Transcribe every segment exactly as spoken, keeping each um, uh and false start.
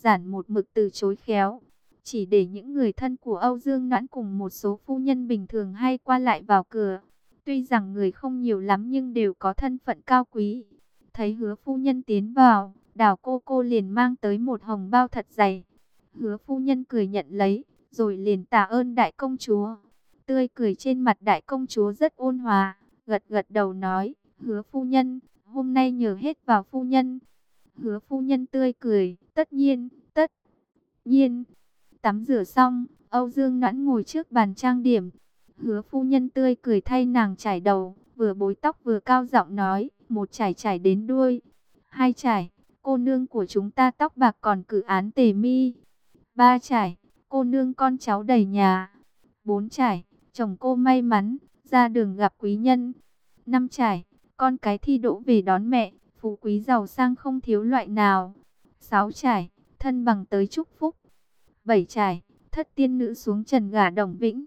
giản một mực từ chối khéo. Chỉ để những người thân của Âu Dương Noãn cùng một số phu nhân bình thường hay qua lại vào cửa. Tuy rằng người không nhiều lắm nhưng đều có thân phận cao quý. Thấy Hứa phu nhân tiến vào, Đào cô cô liền mang tới một hồng bao thật dày. Hứa phu nhân cười nhận lấy, rồi liền tạ ơn đại công chúa. Tươi cười trên mặt đại công chúa rất ôn hòa, gật gật đầu nói, Hứa phu nhân, hôm nay nhờ hết vào phu nhân. Hứa phu nhân tươi cười, tất nhiên, tất nhiên. Tắm rửa xong, Âu Dương Noãn ngồi trước bàn trang điểm. Hứa phu nhân tươi cười thay nàng chải đầu, vừa búi tóc vừa cao giọng nói, một chải chải đến đuôi, hai chải, cô nương của chúng ta tóc bạc còn cử án tề mi, ba chải, cô nương con cháu đầy nhà, bốn chải, chồng cô may mắn, ra đường gặp quý nhân, năm chải, con cái thi đỗ về đón mẹ, phú quý giàu sang không thiếu loại nào, sáu chải, thân bằng tới chúc phúc, bảy trải, thất tiên nữ xuống trần gả Đồng Vĩnh.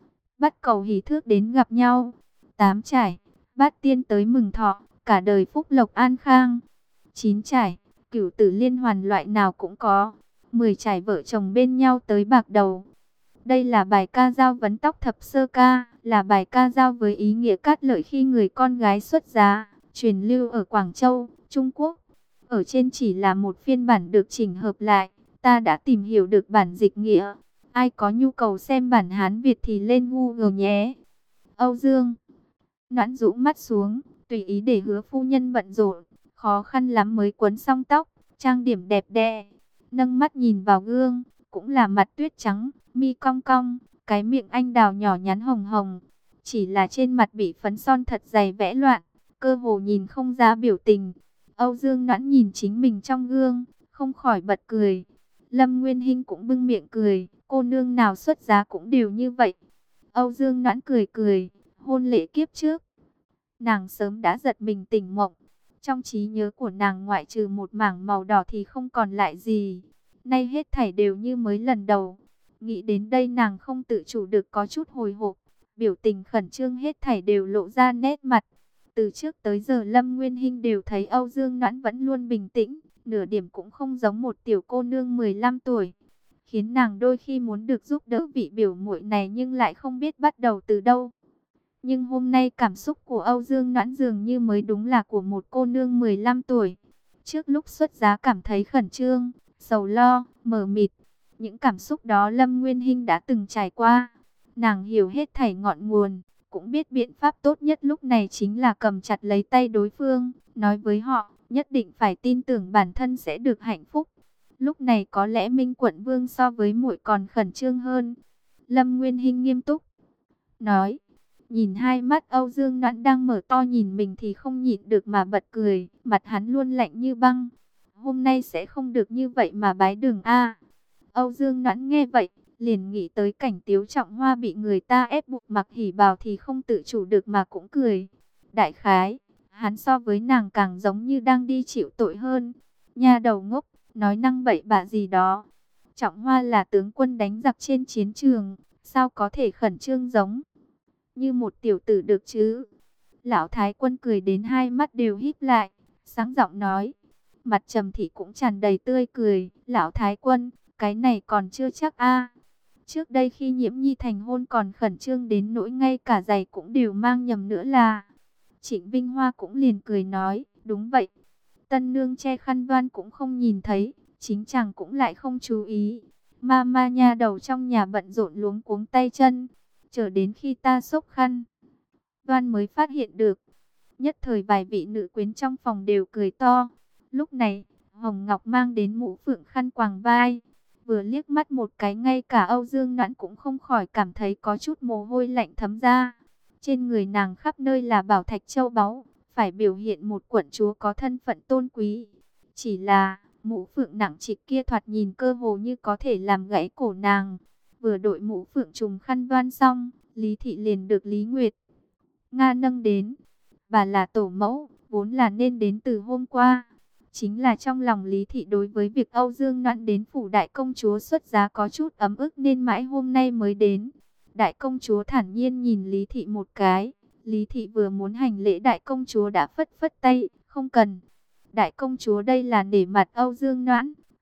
Bắt cầu hỷ thước đến gặp nhau. Tám trải, bát tiên tới mừng thọ, cả đời phúc lộc an khang. Chín trải, cửu tử liên hoàn loại nào cũng có. Mười trải vợ chồng bên nhau tới bạc đầu. Đây là bài ca dao vấn tóc thập sơ ca, là bài ca dao với ý nghĩa cát lợi khi người con gái xuất giá, truyền lưu ở Quảng Châu, Trung Quốc. Ở trên chỉ là một phiên bản được chỉnh hợp lại. Ta đã tìm hiểu được bản dịch nghĩa. Ai có nhu cầu xem bản Hán Việt thì lên Google nhé. Âu Dương Noãn rũ mắt xuống, tùy ý để Hứa phu nhân bận rộn, khó khăn lắm mới quấn xong tóc, trang điểm đẹp đẽ. Nâng mắt nhìn vào gương, cũng là mặt tuyết trắng, mi cong cong, cái miệng anh đào nhỏ nhắn hồng hồng. Chỉ là trên mặt bị phấn son thật dày vẽ loạn, cơ hồ nhìn không ra biểu tình. Âu Dương Noãn nhìn chính mình trong gương, không khỏi bật cười. Lâm Nguyên Hinh cũng bưng miệng cười, cô nương nào xuất giá cũng đều như vậy. Âu Dương Noãn cười cười, hôn lễ kiếp trước. Nàng sớm đã giật mình tỉnh mộng. Trong trí nhớ của nàng ngoại trừ một mảng màu đỏ thì không còn lại gì. Nay hết thảy đều như mới lần đầu. Nghĩ đến đây nàng không tự chủ được có chút hồi hộp. Biểu tình khẩn trương hết thảy đều lộ ra nét mặt. Từ trước tới giờ Lâm Nguyên Hinh đều thấy Âu Dương Noãn vẫn luôn bình tĩnh. Nửa điểm cũng không giống một tiểu cô nương mười lăm tuổi. Khiến nàng đôi khi muốn được giúp đỡ vị biểu muội này nhưng lại không biết bắt đầu từ đâu. Nhưng hôm nay cảm xúc của Âu Dương Noãn dường như mới đúng là của một cô nương mười lăm tuổi. Trước lúc xuất giá cảm thấy khẩn trương, sầu lo, mờ mịt. Những cảm xúc đó Lâm Nguyên Hinh đã từng trải qua. Nàng hiểu hết thảy ngọn nguồn, cũng biết biện pháp tốt nhất lúc này chính là cầm chặt lấy tay đối phương, nói với họ, nhất định phải tin tưởng bản thân sẽ được hạnh phúc. Lúc này có lẽ Minh Quận Vương so với muội còn khẩn trương hơn. Lâm Nguyên Hinh nghiêm túc nói, nhìn hai mắt Âu Dương Noãn đang mở to nhìn mình thì không nhịn được mà bật cười, mặt hắn luôn lạnh như băng. Hôm nay sẽ không được như vậy mà bái đường a. Âu Dương Noãn nghe vậy, liền nghĩ tới cảnh Tiếu Trọng Hoa bị người ta ép buộc mặc hỉ bào thì không tự chủ được mà cũng cười. Đại khái, hắn so với nàng càng giống như đang đi chịu tội hơn. Nha đầu ngốc, nói năng bậy bạ gì đó. Trọng Hoa là tướng quân đánh giặc trên chiến trường, sao có thể khẩn trương giống như một tiểu tử được chứ? Lão Thái Quân cười đến hai mắt đều híp lại, sáng giọng nói. Mặt Trầm Thị cũng tràn đầy tươi cười. Lão Thái Quân, cái này còn chưa chắc a. Trước đây khi Nhiễm Nhi thành hôn còn khẩn trương đến nỗi ngay cả giày cũng đều mang nhầm nữa là. Trịnh Vinh Hoa cũng liền cười nói, đúng vậy. Tân nương che khăn voan cũng không nhìn thấy, chính chàng cũng lại không chú ý. Ma ma nha đầu trong nhà bận rộn luống cuống tay chân, chờ đến khi ta xốc khăn voan mới phát hiện được. Nhất thời vài vị nữ quyến trong phòng đều cười to. Lúc này, Hồng Ngọc mang đến mũ phượng khăn quàng vai. Vừa liếc mắt một cái ngay cả Âu Dương Noãn cũng không khỏi cảm thấy có chút mồ hôi lạnh thấm ra. Trên người nàng khắp nơi là bảo thạch châu báu, phải biểu hiện một quận chúa có thân phận tôn quý. Chỉ là, mũ phượng nặng trịch kia thoạt nhìn cơ hồ như có thể làm gãy cổ nàng. Vừa đội mũ phượng trùng khăn voan xong, Lý Thị liền được Lý Nguyệt Nga nâng đến. Bà là tổ mẫu, vốn là nên đến từ hôm qua. Chính là trong lòng Lý Thị đối với việc Âu Dương Noãn đến phủ đại công chúa xuất giá có chút ấm ức nên mãi hôm nay mới đến. Đại công chúa thản nhiên nhìn Lý Thị một cái. Lý Thị vừa muốn hành lễ đại công chúa đã phất phất tay, không cần. Đại công chúa đây là nể mặt Âu Dương Noãn,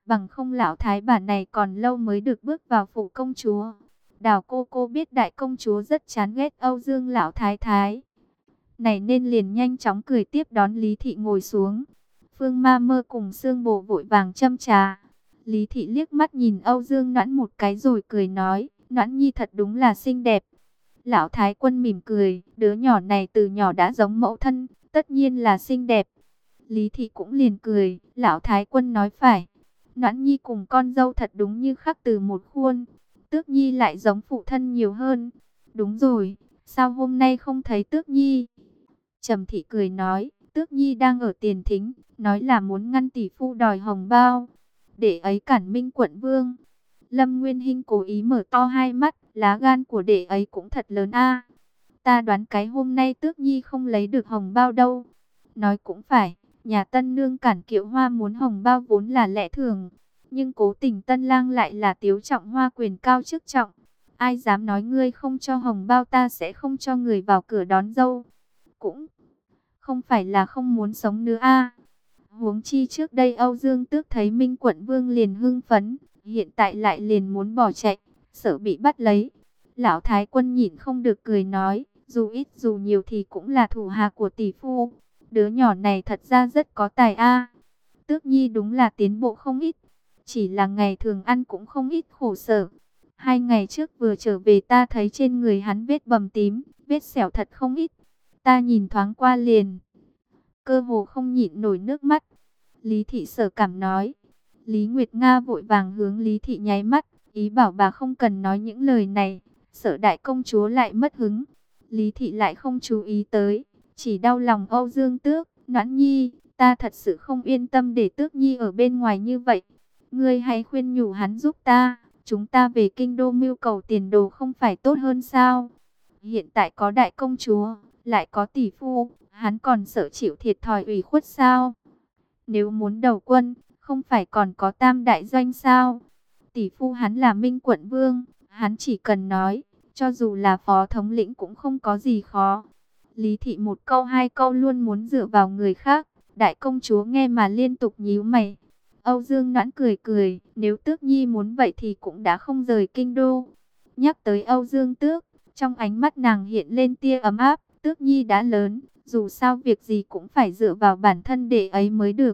bằng không lão thái bà này còn lâu mới được bước vào phủ công chúa. Đào cô cô biết đại công chúa rất chán ghét Âu Dương lão thái thái này nên liền nhanh chóng cười tiếp đón Lý Thị ngồi xuống. Phương Ma Mơ cùng Sương Bồ vội vàng châm trà. Lý Thị liếc mắt nhìn Âu Dương Noãn một cái rồi cười nói, Noãn Nhi thật đúng là xinh đẹp. Lão Thái Quân mỉm cười, đứa nhỏ này từ nhỏ đã giống mẫu thân, tất nhiên là xinh đẹp. Lý Thị cũng liền cười, Lão Thái Quân nói phải. Noãn Nhi cùng con dâu thật đúng như khắc từ một khuôn. Tước Nhi lại giống phụ thân nhiều hơn. Đúng rồi, sao hôm nay không thấy Tước Nhi? Trầm Thị cười nói, Tước Nhi đang ở tiền thính, nói là muốn ngăn tỷ phu đòi hồng bao, để ấy cản Minh quận vương. Lâm Nguyên Hinh cố ý mở to hai mắt, lá gan của đệ ấy cũng thật lớn a. Ta đoán cái hôm nay Tước Nhi không lấy được hồng bao đâu. Nói cũng phải, nhà Tân Nương cản Kiệu Hoa muốn hồng bao vốn là lẽ thường. Nhưng cố tình Tân Lang lại là Tiếu Trọng Hoa quyền cao chức trọng. Ai dám nói ngươi không cho hồng bao ta sẽ không cho người vào cửa đón dâu. Cũng không phải là không muốn sống nữa a. Huống chi trước đây Âu Dương Tước thấy Minh quận vương liền hưng phấn, hiện tại lại liền muốn bỏ chạy, sợ bị bắt lấy. Lão Thái Quân nhịn không được cười nói, dù ít dù nhiều thì cũng là thủ hạ của tỷ phu. Đứa nhỏ này thật ra rất có tài a. Tước Nhi đúng là tiến bộ không ít, chỉ là ngày thường ăn cũng không ít khổ sở. Hai ngày trước vừa trở về ta thấy trên người hắn vết bầm tím, vết sẹo thật không ít. Ta nhìn thoáng qua liền, cơ hồ không nhịn nổi nước mắt. Lý Thị Sở cảm nói. Lý Nguyệt Nga vội vàng hướng Lý Thị nháy mắt, ý bảo bà không cần nói những lời này, sợ đại công chúa lại mất hứng. Lý Thị lại không chú ý tới, chỉ đau lòng Âu Dương Tước. Noãn Nhi, ta thật sự không yên tâm để Tước Nhi ở bên ngoài như vậy. Ngươi hãy khuyên nhủ hắn giúp ta, chúng ta về kinh đô mưu cầu tiền đồ không phải tốt hơn sao? Hiện tại có đại công chúa, lại có tỷ phu, hắn còn sợ chịu thiệt thòi ủy khuất sao? Nếu muốn đầu quân, không phải còn có tam đại doanh sao? Tỷ phu hắn là Minh quận vương, hắn chỉ cần nói, cho dù là phó thống lĩnh cũng không có gì khó. Lý Thị một câu hai câu luôn muốn dựa vào người khác, đại công chúa nghe mà liên tục nhíu mày. Âu Dương Noãn cười cười, nếu Tước Nhi muốn vậy thì cũng đã không rời kinh đô. Nhắc tới Âu Dương Tước, trong ánh mắt nàng hiện lên tia ấm áp. Tước Nhi đã lớn, dù sao việc gì cũng phải dựa vào bản thân để ấy mới được.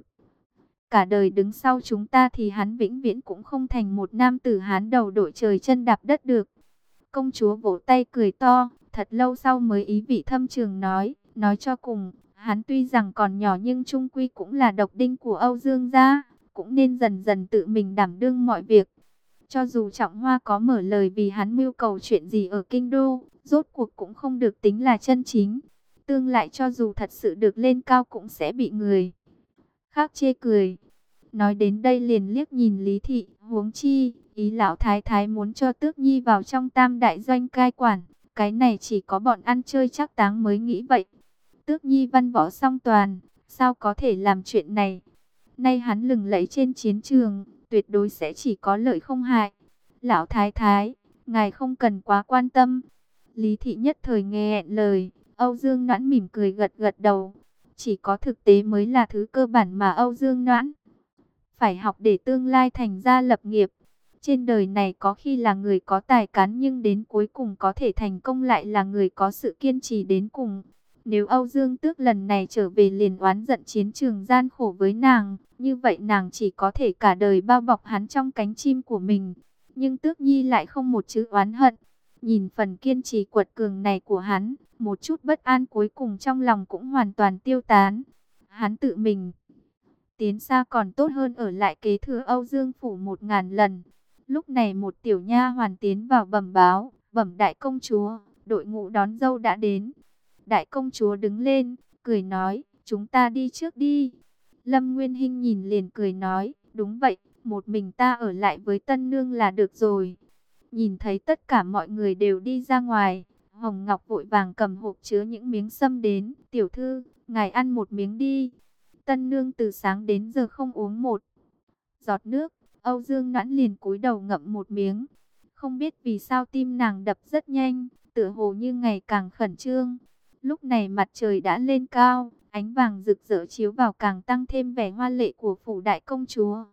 Cả đời đứng sau chúng ta thì hắn vĩnh viễn cũng không thành một nam tử Hán đầu đội trời chân đạp đất được. Công chúa vỗ tay cười to, thật lâu sau mới ý vị thâm trường nói, nói cho cùng, hắn tuy rằng còn nhỏ nhưng chung quy cũng là độc đinh của Âu Dương gia, cũng nên dần dần tự mình đảm đương mọi việc. Cho dù Trọng Hoa có mở lời vì hắn mưu cầu chuyện gì ở kinh đô, rốt cuộc cũng không được tính là chân chính. Tương lại cho dù thật sự được lên cao cũng sẽ bị người khác chê cười. Nói đến đây liền liếc nhìn Lý Thị, huống chi, ý lão thái thái muốn cho Tước Nhi vào trong tam đại doanh cai quản. Cái này chỉ có bọn ăn chơi chắc táng mới nghĩ vậy. Tước Nhi văn võ song toàn, sao có thể làm chuyện này? Nay hắn lừng lẫy trên chiến trường, tuyệt đối sẽ chỉ có lợi không hại. Lão thái thái, ngài không cần quá quan tâm. Lý Thị nhất thời nghe lời, Âu Dương Noãn mỉm cười gật gật đầu. Chỉ có thực tế mới là thứ cơ bản mà Âu Dương Noãn phải học để tương lai thành gia lập nghiệp. Trên đời này có khi là người có tài cán nhưng đến cuối cùng có thể thành công lại là người có sự kiên trì đến cùng. Nếu Âu Dương Tước lần này trở về liền oán giận chiến trường gian khổ với nàng, như vậy nàng chỉ có thể cả đời bao bọc hắn trong cánh chim của mình. Nhưng Tước Nhi lại không một chữ oán hận. Nhìn phần kiên trì quật cường này của hắn, một chút bất an cuối cùng trong lòng cũng hoàn toàn tiêu tán. Hắn tự mình tiến xa còn tốt hơn ở lại kế thừa Âu Dương phủ một ngàn lần. Lúc này một tiểu nha hoàn tiến vào bẩm báo, bẩm đại công chúa, đội ngũ đón dâu đã đến. Đại công chúa đứng lên, cười nói, chúng ta đi trước đi. Lâm Nguyên Hinh nhìn liền cười nói, đúng vậy, một mình ta ở lại với tân nương là được rồi. Nhìn thấy tất cả mọi người đều đi ra ngoài, Hồng Ngọc vội vàng cầm hộp chứa những miếng sâm đến, tiểu thư, ngài ăn một miếng đi. Tân nương từ sáng đến giờ không uống một giọt nước, Âu Dương Noãn liền cúi đầu ngậm một miếng. Không biết vì sao tim nàng đập rất nhanh, tựa hồ như ngày càng khẩn trương. Lúc này mặt trời đã lên cao, ánh vàng rực rỡ chiếu vào càng tăng thêm vẻ hoa lệ của phủ đại công chúa.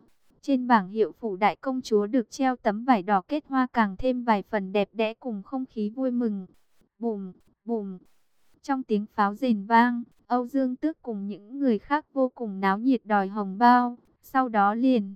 Trên bảng hiệu phủ đại công chúa được treo tấm vải đỏ kết hoa càng thêm vài phần đẹp đẽ cùng không khí vui mừng. Bùm, bùm. Trong tiếng pháo rền vang, Âu Dương Tước cùng những người khác vô cùng náo nhiệt đòi hồng bao. Sau đó liền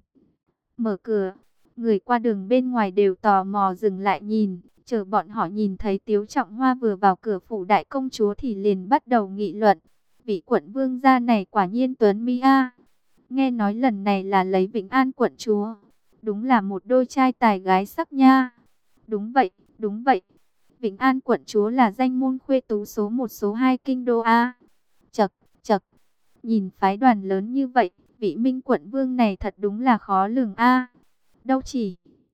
mở cửa. Người qua đường bên ngoài đều tò mò dừng lại nhìn. Chờ bọn họ nhìn thấy Tiếu Trọng Hoa vừa vào cửa phủ đại công chúa thì liền bắt đầu nghị luận. Vị quận vương gia này quả nhiên tuấn mỹ a. Nghe nói lần này là lấy Vĩnh An quận chúa. Đúng là một đôi trai tài gái sắc nha. Đúng vậy, đúng vậy. Vĩnh An quận chúa là danh môn khuê tú số một số hai kinh đô A. Chật, chật. Nhìn phái đoàn lớn như vậy, vị Minh quận vương này thật đúng là khó lường A. Đâu chỉ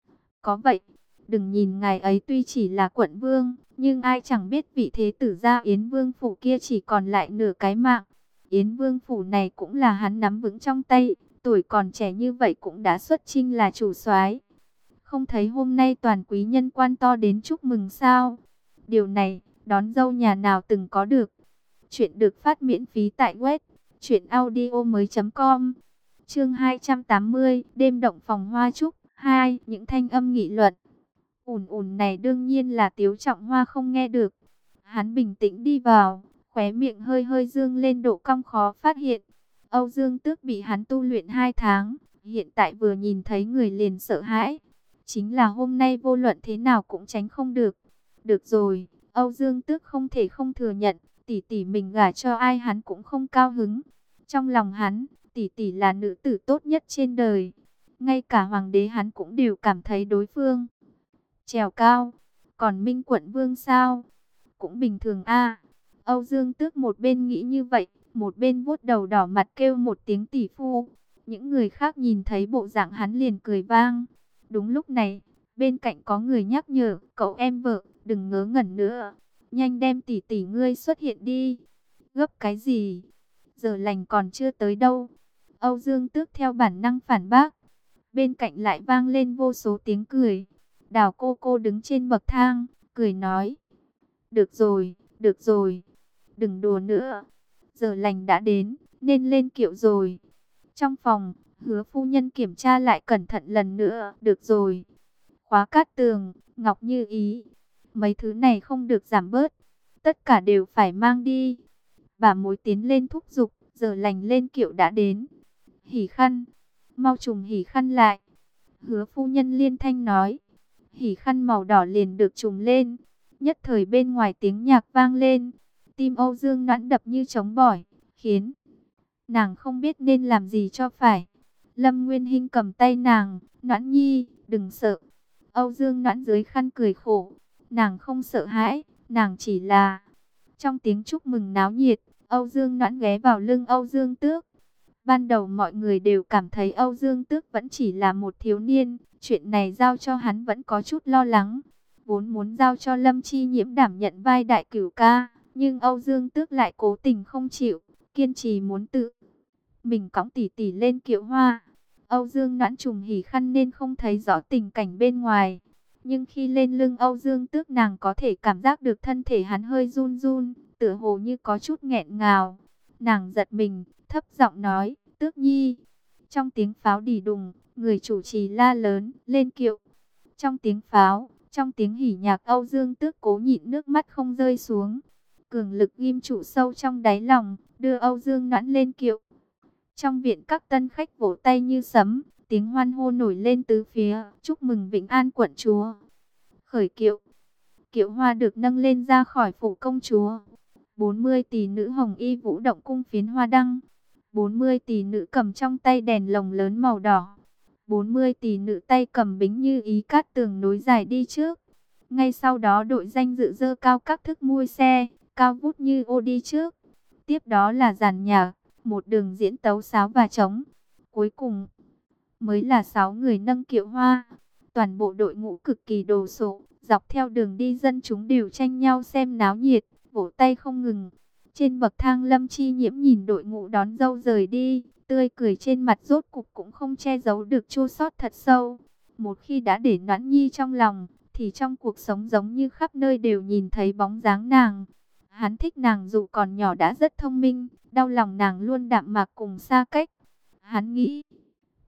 có vậy, đừng nhìn ngài ấy tuy chỉ là quận vương, nhưng ai chẳng biết vị thế tử gia Yến Vương phủ kia chỉ còn lại nửa cái mạng. Yến Vương phủ này cũng là hắn nắm vững trong tay, tuổi còn trẻ như vậy cũng đã xuất chinh là chủ soái. Không thấy hôm nay toàn quý nhân quan to đến chúc mừng sao? Điều này, đón dâu nhà nào từng có được. Chuyện được phát miễn phí tại web truyện audio mới chấm com. Chương hai trăm tám mươi, đêm động phòng hoa trúc hai, những thanh âm nghị luận. Ùn ùn này đương nhiên là Tiếu Trọng Hoa không nghe được. Hắn bình tĩnh đi vào, khóe miệng hơi hơi dương lên độ cong khó phát hiện. Âu Dương Tước bị hắn tu luyện hai tháng, hiện tại vừa nhìn thấy người liền sợ hãi. Chính là hôm nay vô luận thế nào cũng tránh không được. Được rồi, Âu Dương Tước không thể không thừa nhận, tỷ tỷ mình gả cho ai hắn cũng không cao hứng. Trong lòng hắn, tỷ tỷ là nữ tử tốt nhất trên đời. Ngay cả hoàng đế hắn cũng đều cảm thấy đối phương trèo cao. Còn Minh quận vương sao? Cũng bình thường a. Âu Dương Tước một bên nghĩ như vậy, một bên vuốt đầu đỏ mặt kêu một tiếng tỷ phu. Những người khác nhìn thấy bộ dạng hắn liền cười vang. Đúng lúc này, bên cạnh có người nhắc nhở, cậu em vợ, đừng ngớ ngẩn nữa. Nhanh đem tỷ tỷ ngươi xuất hiện đi. Gấp cái gì? Giờ lành còn chưa tới đâu. Âu Dương Tước theo bản năng phản bác. Bên cạnh lại vang lên vô số tiếng cười. Đào cô cô đứng trên bậc thang, cười nói. Được rồi, được rồi. Đừng đùa nữa. Giờ lành đã đến, nên lên kiệu rồi. Trong phòng, Hứa phu nhân kiểm tra lại cẩn thận lần nữa. Được rồi. Khóa cát tường, ngọc như ý. Mấy thứ này không được giảm bớt. Tất cả đều phải mang đi. Bà mối tiến lên thúc giục. Giờ lành lên kiệu đã đến. Hỉ khăn. Mau trùm hỉ khăn lại. Hứa phu nhân liên thanh nói. Hỉ khăn màu đỏ liền được trùm lên. Nhất thời bên ngoài tiếng nhạc vang lên. Tim Âu Dương Noãn đập như trống bỏi. Khiến nàng không biết nên làm gì cho phải. Lâm Nguyên Hinh cầm tay nàng. Noãn nhi, đừng sợ. Âu Dương Noãn dưới khăn cười khổ. Nàng không sợ hãi. Nàng chỉ là... Trong tiếng chúc mừng náo nhiệt, Âu Dương Noãn ghé vào lưng Âu Dương Tước. Ban đầu mọi người đều cảm thấy Âu Dương Tước vẫn chỉ là một thiếu niên. Chuyện này giao cho hắn vẫn có chút lo lắng. Vốn muốn giao cho Lâm Chi Nhiễm đảm nhận vai đại cửu ca. Nhưng Âu Dương Tước lại cố tình không chịu. Kiên trì muốn tự mình cõng tỷ tỷ lên kiệu hoa. Âu Dương Noãn trùm hỉ khăn nên không thấy rõ tình cảnh bên ngoài. Nhưng khi lên lưng Âu Dương Tước nàng có thể cảm giác được thân thể hắn hơi run run. Tựa hồ như có chút nghẹn ngào. Nàng giật mình, thấp giọng nói, Tước nhi. Trong tiếng pháo đỉ đùng, người chủ trì la lớn, lên kiệu. Trong tiếng pháo, trong tiếng hỉ nhạc Âu Dương Tước cố nhịn nước mắt không rơi xuống. Cường lực ghim trụ sâu trong đáy lòng, đưa Âu Dương Noãn lên kiệu. Trong viện các tân khách vỗ tay như sấm, tiếng hoan hô nổi lên tứ phía, chúc mừng Vĩnh An quận chúa. Khởi kiệu, kiệu hoa được nâng lên ra khỏi phủ công chúa. bốn mươi tỷ nữ hồng y vũ động cung phiến hoa đăng. bốn mươi tỷ nữ cầm trong tay đèn lồng lớn màu đỏ. bốn mươi tỷ nữ tay cầm bính như ý cát tường nối dài đi trước. Ngay sau đó đội danh dự dơ cao các thức mui xe, cao vút như ô đi trước. Tiếp đó là dàn nhạc, một đường diễn tấu sáo và trống. Cuối cùng mới là sáu người nâng kiệu hoa. Toàn bộ đội ngũ cực kỳ đồ sộ, dọc theo đường đi dân chúng đều tranh nhau xem náo nhiệt, vỗ tay không ngừng. Trên bậc thang Lâm Chi Nhiễm nhìn đội ngũ đón dâu rời đi, tươi cười trên mặt rốt cục cũng không che giấu được chua xót thật sâu. Một khi đã để Noãn Nhi trong lòng, thì trong cuộc sống giống như khắp nơi đều nhìn thấy bóng dáng nàng. Hắn thích nàng dù còn nhỏ đã rất thông minh, đau lòng nàng luôn đạm mạc cùng xa cách. Hắn nghĩ,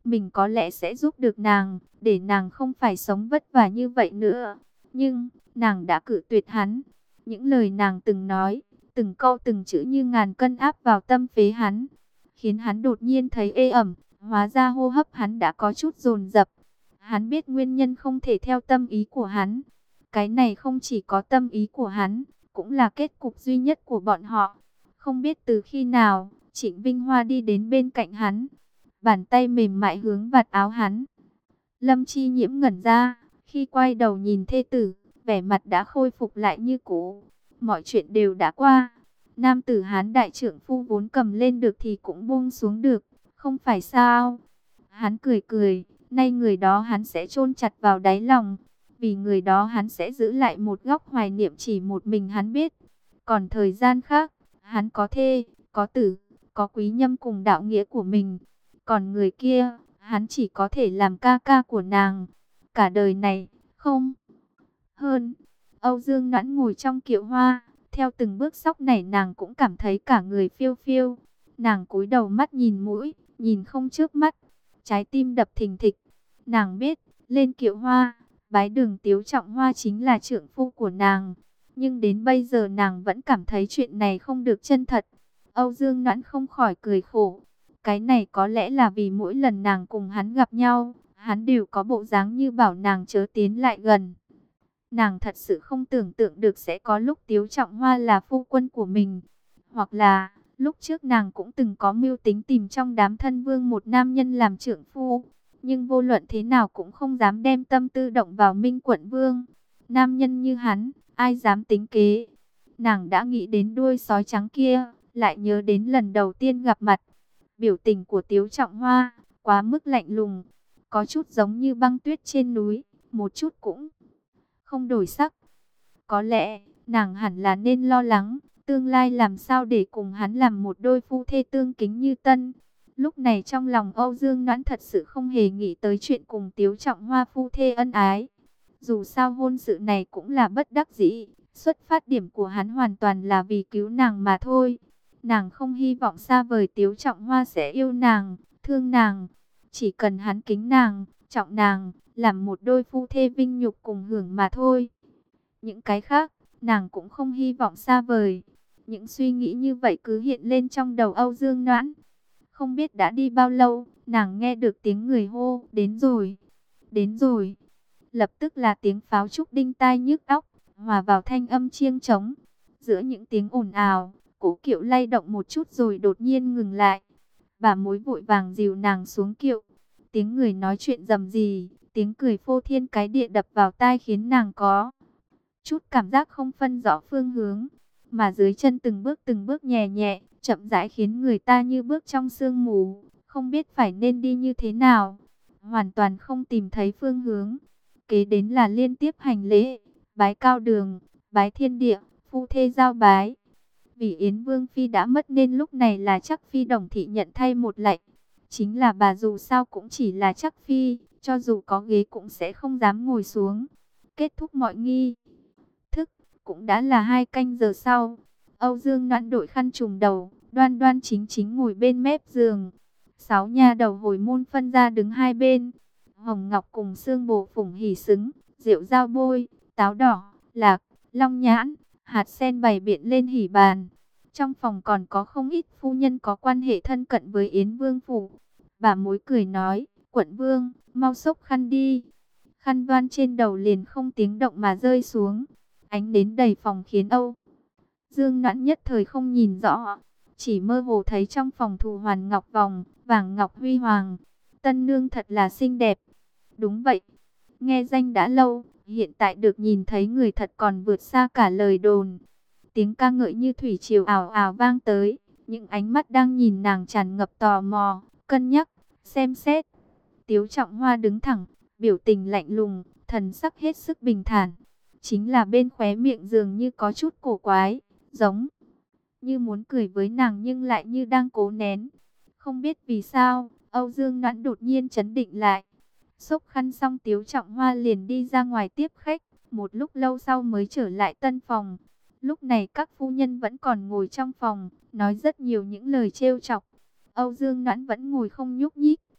mình có lẽ sẽ giúp được nàng, để nàng không phải sống vất vả như vậy nữa. Nhưng, nàng đã cự tuyệt hắn. Những lời nàng từng nói, từng câu từng chữ như ngàn cân áp vào tâm phế hắn, khiến hắn đột nhiên thấy ê ẩm, hóa ra hô hấp hắn đã có chút dồn dập. Hắn biết nguyên nhân không thể theo tâm ý của hắn. Cái này không chỉ có tâm ý của hắn, cũng là kết cục duy nhất của bọn họ. Không biết từ khi nào, Trịnh Vinh Hoa đi đến bên cạnh hắn, bàn tay mềm mại hướng vạt áo hắn. Lâm Chi Nhiễm ngẩn ra, khi quay đầu nhìn thê tử, vẻ mặt đã khôi phục lại như cũ. Mọi chuyện đều đã qua. Nam tử Hán đại trưởng phu vốn cầm lên được thì cũng buông xuống được, không phải sao? Hắn cười cười, nay người đó hắn sẽ chôn chặt vào đáy lòng. Vì người đó hắn sẽ giữ lại một góc hoài niệm chỉ một mình hắn biết. Còn thời gian khác, hắn có thê, có tử, có quý nhâm cùng đạo nghĩa của mình. Còn người kia, hắn chỉ có thể làm ca ca của nàng. Cả đời này, không hơn. Âu Dương Noãn ngồi trong kiệu hoa, theo từng bước sóc nảy nàng cũng cảm thấy cả người phiêu phiêu. Nàng cúi đầu mắt nhìn mũi, nhìn không chớp mắt, trái tim đập thình thịch. Nàng biết, lên kiệu hoa, bái đường Tiếu Trọng Hoa chính là trượng phu của nàng. Nhưng đến bây giờ nàng vẫn cảm thấy chuyện này không được chân thật. Âu Dương Noãn không khỏi cười khổ. Cái này có lẽ là vì mỗi lần nàng cùng hắn gặp nhau, hắn đều có bộ dáng như bảo nàng chớ tiến lại gần. Nàng thật sự không tưởng tượng được sẽ có lúc Tiếu Trọng Hoa là phu quân của mình. Hoặc là, lúc trước nàng cũng từng có mưu tính tìm trong đám thân vương một nam nhân làm trượng phu. Nhưng vô luận thế nào cũng không dám đem tâm tư động vào Minh Quận Vương. Nam nhân như hắn, ai dám tính kế. Nàng đã nghĩ đến đuôi sói trắng kia, lại nhớ đến lần đầu tiên gặp mặt. Biểu tình của Tiếu Trọng Hoa, quá mức lạnh lùng, có chút giống như băng tuyết trên núi, một chút cũng không đổi sắc. Có lẽ, nàng hẳn là nên lo lắng, tương lai làm sao để cùng hắn làm một đôi phu thê tương kính như tân. Lúc này trong lòng Âu Dương Noãn thật sự không hề nghĩ tới chuyện cùng Tiếu Trọng Hoa phu thê ân ái. Dù sao hôn sự này cũng là bất đắc dĩ, xuất phát điểm của hắn hoàn toàn là vì cứu nàng mà thôi. Nàng không hy vọng xa vời Tiếu Trọng Hoa sẽ yêu nàng, thương nàng. Chỉ cần hắn kính nàng, trọng nàng, làm một đôi phu thê vinh nhục cùng hưởng mà thôi. Những cái khác, nàng cũng không hy vọng xa vời. Những suy nghĩ như vậy cứ hiện lên trong đầu Âu Dương Noãn. Không biết đã đi bao lâu, nàng nghe được tiếng người hô, đến rồi, đến rồi. Lập tức là tiếng pháo trúc đinh tai nhức óc, hòa vào thanh âm chiêng trống. Giữa những tiếng ồn ào, cố kiệu lay động một chút rồi đột nhiên ngừng lại. Bà mối vội vàng dìu nàng xuống kiệu. Tiếng người nói chuyện rầm rì, tiếng cười phô thiên cái địa đập vào tai khiến nàng có chút cảm giác không phân rõ phương hướng. Mà dưới chân từng bước từng bước nhẹ nhẹ, chậm rãi khiến người ta như bước trong sương mù, không biết phải nên đi như thế nào. Hoàn toàn không tìm thấy phương hướng. Kế đến là liên tiếp hành lễ, bái cao đường, bái thiên địa, phu thê giao bái. Vì Yến Vương Phi đã mất nên lúc này là chắc Phi Đồng Thị nhận thay một lệnh. Chính là bà dù sao cũng chỉ là chắc Phi, cho dù có ghế cũng sẽ không dám ngồi xuống. Kết thúc mọi nghi thức, cũng đã là hai canh giờ sau. Âu Dương Noãn đội khăn trùm đầu, đoan đoan chính chính ngồi bên mép giường. Sáu nha đầu hồi môn phân ra đứng hai bên. Hồng Ngọc cùng Sương Bồ phủng hỉ xứng, rượu dao bôi, táo đỏ, lạc, long nhãn, hạt sen bày biện lên hỉ bàn. Trong phòng còn có không ít phu nhân có quan hệ thân cận với Yến Vương phủ. Bà mối cười nói, quận vương, mau xốc khăn đi. Khăn đoan trên đầu liền không tiếng động mà rơi xuống. Ánh đến đầy phòng khiến Âu Dương Noãn nhất thời không nhìn rõ. Chỉ mơ hồ thấy trong phòng thù hoàn ngọc vòng, vàng ngọc huy hoàng. Tân nương thật là xinh đẹp. Đúng vậy, nghe danh đã lâu, hiện tại được nhìn thấy người thật còn vượt xa cả lời đồn. Tiếng ca ngợi như thủy triều ào ào vang tới, những ánh mắt đang nhìn nàng tràn ngập tò mò, cân nhắc, xem xét. Tiếu Trọng Hoa đứng thẳng, biểu tình lạnh lùng, thần sắc hết sức bình thản. Chính là bên khóe miệng dường như có chút cổ quái, giống như muốn cười với nàng nhưng lại như đang cố nén. Không biết vì sao, Âu Dương Noãn đột nhiên trấn định lại. Xốc khăn xong Tiếu Trọng Hoa liền đi ra ngoài tiếp khách, một lúc lâu sau mới trở lại tân phòng. Lúc này các phu nhân vẫn còn ngồi trong phòng, nói rất nhiều những lời trêu chọc. Âu Dương Noãn vẫn ngồi không nhúc nhích,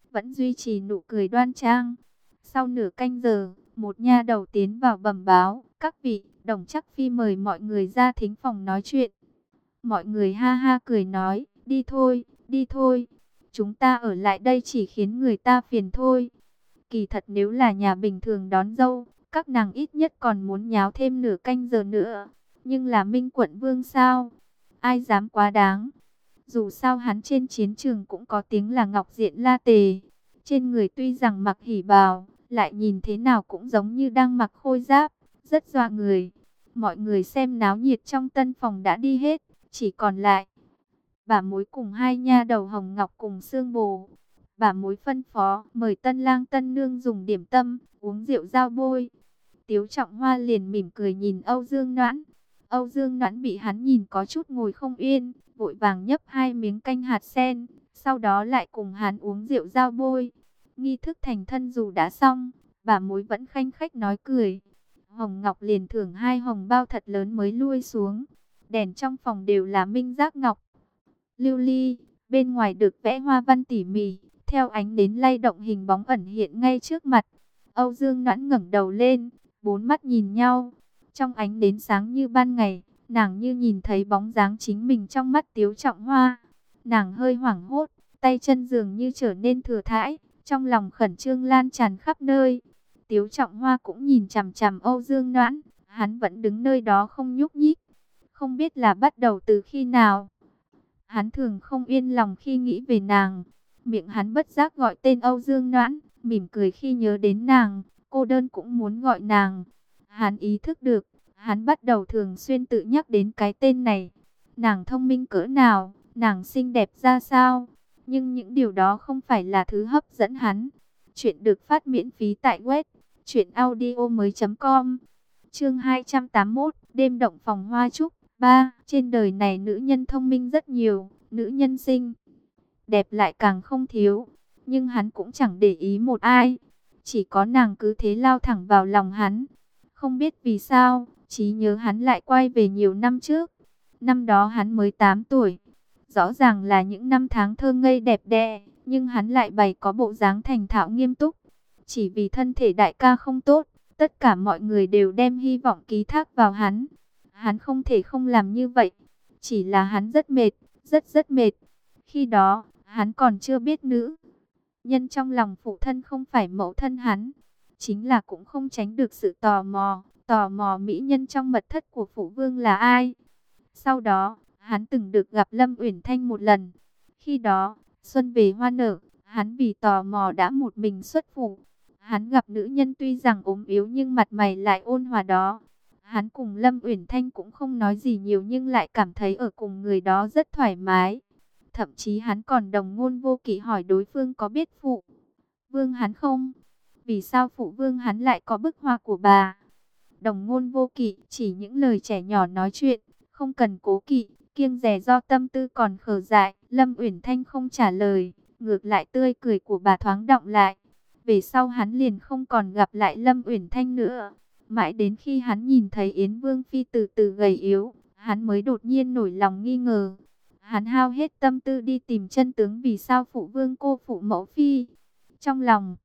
vẫn duy trì nụ cười đoan trang. Sau nửa canh giờ, một nha đầu tiến vào bẩm báo, các vị, Đồng Trắc Phi mời mọi người ra thính phòng nói chuyện. Mọi người ha ha cười nói, đi thôi, đi thôi, chúng ta ở lại đây chỉ khiến người ta phiền thôi. Kỳ thật nếu là nhà bình thường đón dâu, các nàng ít nhất còn muốn nháo thêm nửa canh giờ nữa. Nhưng là Minh quận vương sao? Ai dám quá đáng? Dù sao hắn trên chiến trường cũng có tiếng là Ngọc Diện La Tề. Trên người tuy rằng mặc hỉ bào, lại nhìn thế nào cũng giống như đang mặc khôi giáp, rất dọa người. Mọi người xem náo nhiệt trong tân phòng đã đi hết, chỉ còn lại bà mối cùng hai nha đầu Hồng Ngọc cùng Sương Bồ. Bà mối phân phó mời tân lang tân nương dùng điểm tâm, uống rượu giao bôi. Tiếu Trọng Hoa liền mỉm cười nhìn Âu Dương Noãn. Âu Dương Noãn bị hắn nhìn có chút ngồi không yên, vội vàng nhấp hai miếng canh hạt sen, sau đó lại cùng hắn uống rượu giao bôi. Nghi thức thành thân dù đã xong, bà mối vẫn khanh khách nói cười. Hồng Ngọc liền thưởng hai hồng bao thật lớn mới lui xuống. Đèn trong phòng đều là minh giác ngọc lưu ly, bên ngoài được vẽ hoa văn tỉ mỉ, theo ánh nến lay động hình bóng ẩn hiện ngay trước mặt. Âu Dương Noãn ngẩng đầu lên, bốn mắt nhìn nhau. Trong ánh nến sáng như ban ngày, nàng như nhìn thấy bóng dáng chính mình trong mắt Tiếu Trọng Hoa. Nàng hơi hoảng hốt, tay chân dường như trở nên thừa thãi, trong lòng khẩn trương lan tràn khắp nơi. Tiếu Trọng Hoa cũng nhìn chằm chằm Âu Dương Noãn, hắn vẫn đứng nơi đó không nhúc nhích. Không biết là bắt đầu từ khi nào, hắn thường không yên lòng khi nghĩ về nàng. Miệng hắn bất giác gọi tên Âu Dương Noãn, mỉm cười khi nhớ đến nàng, cô đơn cũng muốn gọi nàng. Hắn ý thức được, hắn bắt đầu thường xuyên tự nhắc đến cái tên này. Nàng thông minh cỡ nào, nàng xinh đẹp ra sao, nhưng những điều đó không phải là thứ hấp dẫn hắn. Chuyện được phát miễn phí tại web truyện audio mới chấm com. Chương hai trăm tám mươi mốt, đêm động phòng hoa trúc. Ba, trên đời này nữ nhân thông minh rất nhiều, nữ nhân xinh đẹp lại càng không thiếu, nhưng hắn cũng chẳng để ý một ai, chỉ có nàng cứ thế lao thẳng vào lòng hắn. Không biết vì sao, trí nhớ hắn lại quay về nhiều năm trước. Năm đó hắn mới tám tuổi, rõ ràng là những năm tháng thơ ngây đẹp đẽ, nhưng hắn lại bày có bộ dáng thành thạo nghiêm túc. Chỉ vì thân thể đại ca không tốt, tất cả mọi người đều đem hy vọng ký thác vào hắn. Hắn không thể không làm như vậy, chỉ là hắn rất mệt, rất rất mệt. Khi đó, hắn còn chưa biết nữ nhân trong lòng phụ thân không phải mẫu thân hắn, chính là cũng không tránh được sự tò mò, tò mò mỹ nhân trong mật thất của phụ vương là ai. Sau đó, hắn từng được gặp Lâm Uyển Thanh một lần. Khi đó, xuân về hoa nở, hắn vì tò mò đã một mình xuất phủ. Hắn gặp nữ nhân tuy rằng ốm yếu nhưng mặt mày lại ôn hòa đó. Hắn cùng Lâm Uyển Thanh cũng không nói gì nhiều nhưng lại cảm thấy ở cùng người đó rất thoải mái. Thậm chí hắn còn đồng ngôn vô kỵ hỏi đối phương có biết phụ vương hắn không? Vì sao phụ vương hắn lại có bức hoa của bà? Đồng ngôn vô kỵ chỉ những lời trẻ nhỏ nói chuyện, không cần cố kỵ, kiêng dè do tâm tư còn khờ dại. Lâm Uyển Thanh không trả lời, ngược lại tươi cười của bà thoáng đọng lại. Về sau hắn liền không còn gặp lại Lâm Uyển Thanh nữa. Mãi đến khi hắn nhìn thấy Yến Vương Phi từ từ gầy yếu, hắn mới đột nhiên nổi lòng nghi ngờ. Hắn hao hết tâm tư đi tìm chân tướng vì sao phụ vương cô phụ mẫu phi. Trong lòng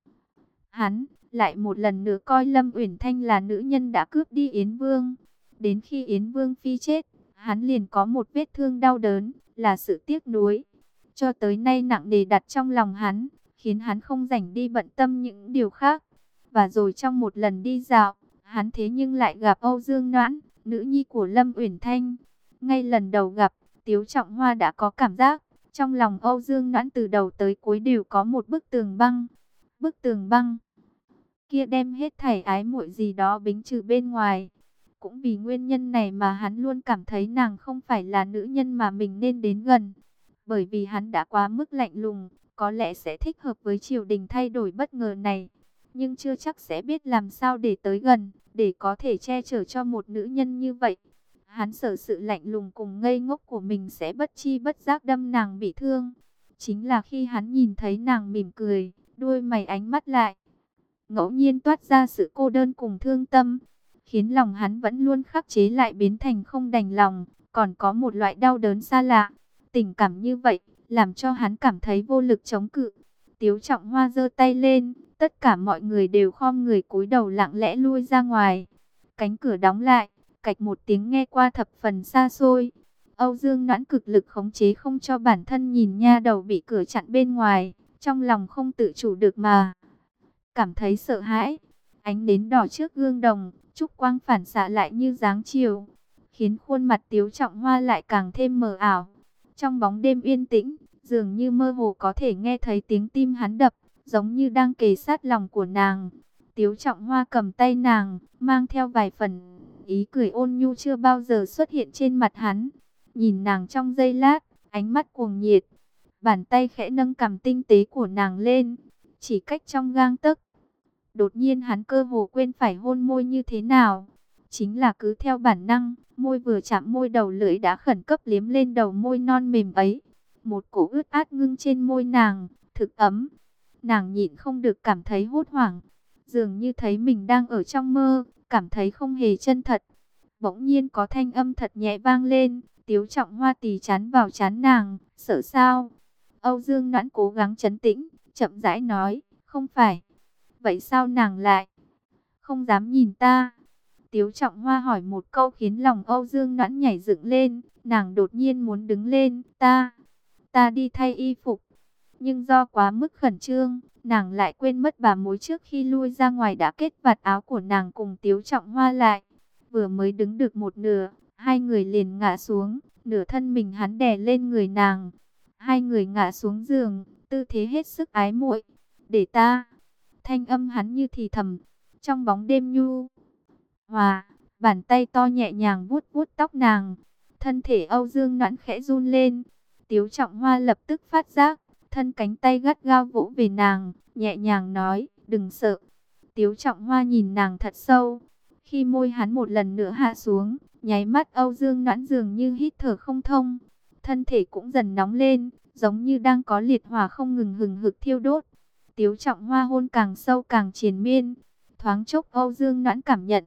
hắn lại một lần nữa coi Lâm Uyển Thanh là nữ nhân đã cướp đi Yến Vương. Đến khi Yến Vương Phi chết, hắn liền có một vết thương đau đớn, là sự tiếc nuối. Cho tới nay nặng nề đặt trong lòng hắn, khiến hắn không rảnh đi bận tâm những điều khác. Và rồi trong một lần đi dạo, hắn thế nhưng lại gặp Âu Dương Noãn, nữ nhi của Lâm Uyển Thanh. Ngay lần đầu gặp, Tiếu Trọng Hoa đã có cảm giác, trong lòng Âu Dương Noãn từ đầu tới cuối đều có một bức tường băng. Bức tường băng kia đem hết thảy ái muội gì đó bính trừ bên ngoài. Cũng vì nguyên nhân này mà hắn luôn cảm thấy nàng không phải là nữ nhân mà mình nên đến gần. Bởi vì hắn đã quá mức lạnh lùng, có lẽ sẽ thích hợp với triều đình thay đổi bất ngờ này. Nhưng chưa chắc sẽ biết làm sao để tới gần, để có thể che chở cho một nữ nhân như vậy. Hắn sợ sự lạnh lùng cùng ngây ngốc của mình sẽ bất chi bất giác đâm nàng bị thương. Chính là khi hắn nhìn thấy nàng mỉm cười, đôi mày ánh mắt lại ngẫu nhiên toát ra sự cô đơn cùng thương tâm, khiến lòng hắn vẫn luôn khắc chế lại biến thành không đành lòng, còn có một loại đau đớn xa lạ. Tình cảm như vậy, làm cho hắn cảm thấy vô lực chống cự. Tiếu Trọng Hoa giơ tay lên, tất cả mọi người đều khom người cúi đầu lặng lẽ lui ra ngoài. Cánh cửa đóng lại, cạch một tiếng nghe qua thập phần xa xôi. Âu Dương Noãn cực lực khống chế không cho bản thân nhìn nha đầu bị cửa chặn bên ngoài, trong lòng không tự chủ được mà cảm thấy sợ hãi. Ánh nến đỏ trước gương đồng, trúc quang phản xạ lại như dáng chiều, khiến khuôn mặt Tiếu Trọng Hoa lại càng thêm mờ ảo. Trong bóng đêm yên tĩnh, dường như mơ hồ có thể nghe thấy tiếng tim hắn đập, giống như đang kề sát lòng của nàng. Tiếu Trọng Hoa cầm tay nàng, mang theo vài phần ý cười ôn nhu chưa bao giờ xuất hiện trên mặt hắn. Nhìn nàng trong giây lát, ánh mắt cuồng nhiệt, bàn tay khẽ nâng cằm tinh tế của nàng lên, chỉ cách trong gang tấc. Đột nhiên hắn cơ hồ quên phải hôn môi như thế nào. Chính là cứ theo bản năng, môi vừa chạm môi đầu lưỡi đã khẩn cấp liếm lên đầu môi non mềm ấy. Một cổ ướt át ngưng trên môi nàng, thực ấm. Nàng nhịn không được cảm thấy hốt hoảng, dường như thấy mình đang ở trong mơ, cảm thấy không hề chân thật. Bỗng nhiên có thanh âm thật nhẹ vang lên, Tiếu Trọng Hoa tì chán vào chán nàng, sợ sao? Âu Dương Noãn cố gắng trấn tĩnh, chậm rãi nói, không phải. Vậy sao nàng lại không dám nhìn ta? Tiếu Trọng Hoa hỏi một câu khiến lòng Âu Dương Noãn nhảy dựng lên, nàng đột nhiên muốn đứng lên, ta, ta đi thay y phục. Nhưng do quá mức khẩn trương, nàng lại quên mất bà mối trước khi lui ra ngoài đã kết vạt áo của nàng cùng Tiếu Trọng Hoa lại. Vừa mới đứng được một nửa, hai người liền ngã xuống, nửa thân mình hắn đè lên người nàng. Hai người ngã xuống giường, tư thế hết sức ái muội. Để ta, thanh âm hắn như thì thầm, trong bóng đêm nhu hòa, bàn tay to nhẹ nhàng vuốt vuốt tóc nàng. Thân thể Âu Dương Noãn khẽ run lên. Tiếu Trọng Hoa lập tức phát giác, thân cánh tay gắt gao vỗ về nàng, nhẹ nhàng nói, đừng sợ. Tiếu Trọng Hoa nhìn nàng thật sâu. Khi môi hắn một lần nữa hạ xuống, nháy mắt Âu Dương Noãn dường như hít thở không thông. Thân thể cũng dần nóng lên, giống như đang có liệt hỏa không ngừng hừng hực thiêu đốt. Tiếu Trọng Hoa hôn càng sâu càng triền miên. Thoáng chốc Âu Dương Noãn cảm nhận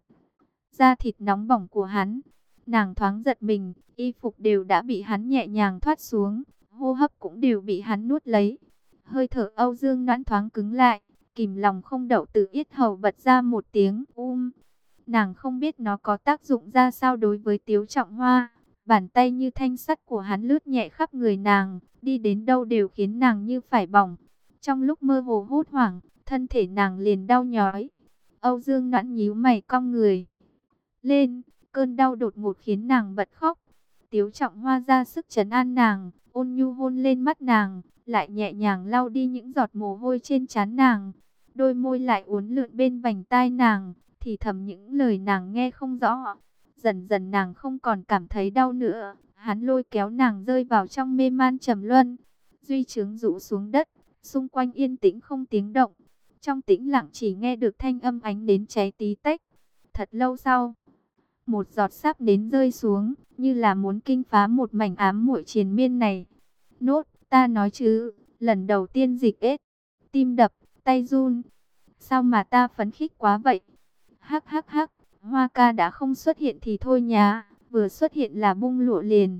da thịt nóng bỏng của hắn. Nàng thoáng giật mình, y phục đều đã bị hắn nhẹ nhàng thoát xuống, hô hấp cũng đều bị hắn nuốt lấy. Hơi thở Âu Dương Noãn thoáng cứng lại, kìm lòng không đậu từ yết hầu bật ra một tiếng um. Nàng không biết nó có tác dụng ra sao đối với Tiếu Trọng Hoa. Bàn tay như thanh sắt của hắn lướt nhẹ khắp người nàng, đi đến đâu đều khiến nàng như phải bỏng. Trong lúc mơ hồ hốt hoảng, thân thể nàng liền đau nhói. Âu Dương Noãn nhíu mày cong người lên, cơn đau đột ngột khiến nàng bật khóc. Tiếu Trọng Hoa ra sức trấn an nàng, ôn nhu hôn lên mắt nàng, lại nhẹ nhàng lau đi những giọt mồ hôi trên trán nàng. Đôi môi lại uốn lượn bên vành tai nàng, thì thầm những lời nàng nghe không rõ. Dần dần nàng không còn cảm thấy đau nữa, hắn lôi kéo nàng rơi vào trong mê man trầm luân. Duy trướng rũ xuống đất, xung quanh yên tĩnh không tiếng động. Trong tĩnh lặng chỉ nghe được thanh âm ánh nến cháy tí tách. Thật lâu sau, một giọt sáp nến rơi xuống, như là muốn kinh phá một mảnh ám muội triền miên này. Nốt, ta nói chứ, lần đầu tiên dịch ết, tim đập, tay run. Sao mà ta phấn khích quá vậy? Hắc hắc hắc, Hoa ca đã không xuất hiện thì thôi nhá, vừa xuất hiện là bung lụa liền.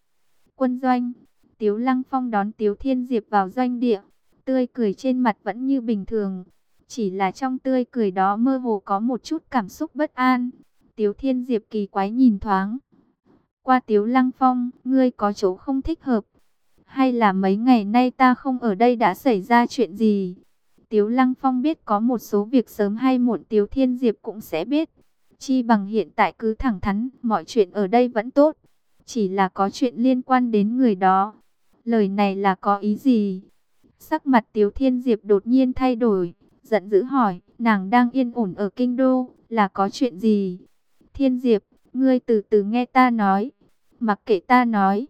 Quân doanh, Tiếu Lăng Phong đón Tiếu Thiên Diệp vào doanh địa, tươi cười trên mặt vẫn như bình thường. Chỉ là trong tươi cười đó mơ hồ có một chút cảm xúc bất an. Tiếu Thiên Diệp kỳ quái nhìn thoáng qua Tiếu Lăng Phong, ngươi có chỗ không thích hợp? Hay là mấy ngày nay ta không ở đây đã xảy ra chuyện gì? Tiếu Lăng Phong biết có một số việc sớm hay muộn Tiếu Thiên Diệp cũng sẽ biết. Chi bằng hiện tại cứ thẳng thắn, mọi chuyện ở đây vẫn tốt. Chỉ là có chuyện liên quan đến người đó. Lời này là có ý gì? Sắc mặt Tiếu Thiên Diệp đột nhiên thay đổi, giận dữ hỏi, nàng đang yên ổn ở kinh đô, là có chuyện gì? Thiên Diệp, ngươi từ từ nghe ta nói, mặc kệ ta nói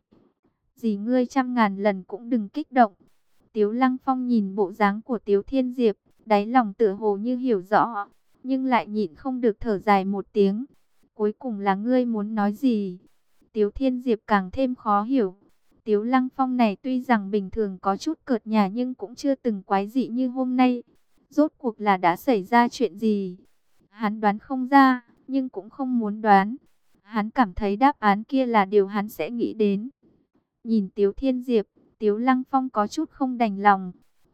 gì ngươi trăm ngàn lần cũng đừng kích động. Tiếu Lăng Phong nhìn bộ dáng của Tiếu Thiên Diệp, đáy lòng tựa hồ như hiểu rõ, nhưng lại nhịn không được thở dài một tiếng. Cuối cùng là ngươi muốn nói gì? Tiếu Thiên Diệp càng thêm khó hiểu. Tiếu Lăng Phong này tuy rằng bình thường có chút cợt nhả nhưng cũng chưa từng quái dị như hôm nay. Rốt cuộc là đã xảy ra chuyện gì? Hắn đoán không ra, nhưng cũng không muốn đoán. Hắn cảm thấy đáp án kia là điều hắn sẽ nghĩ đến. Nhìn Tiếu Thiên Diệp, Tiếu Lăng Phong có chút không đành lòng.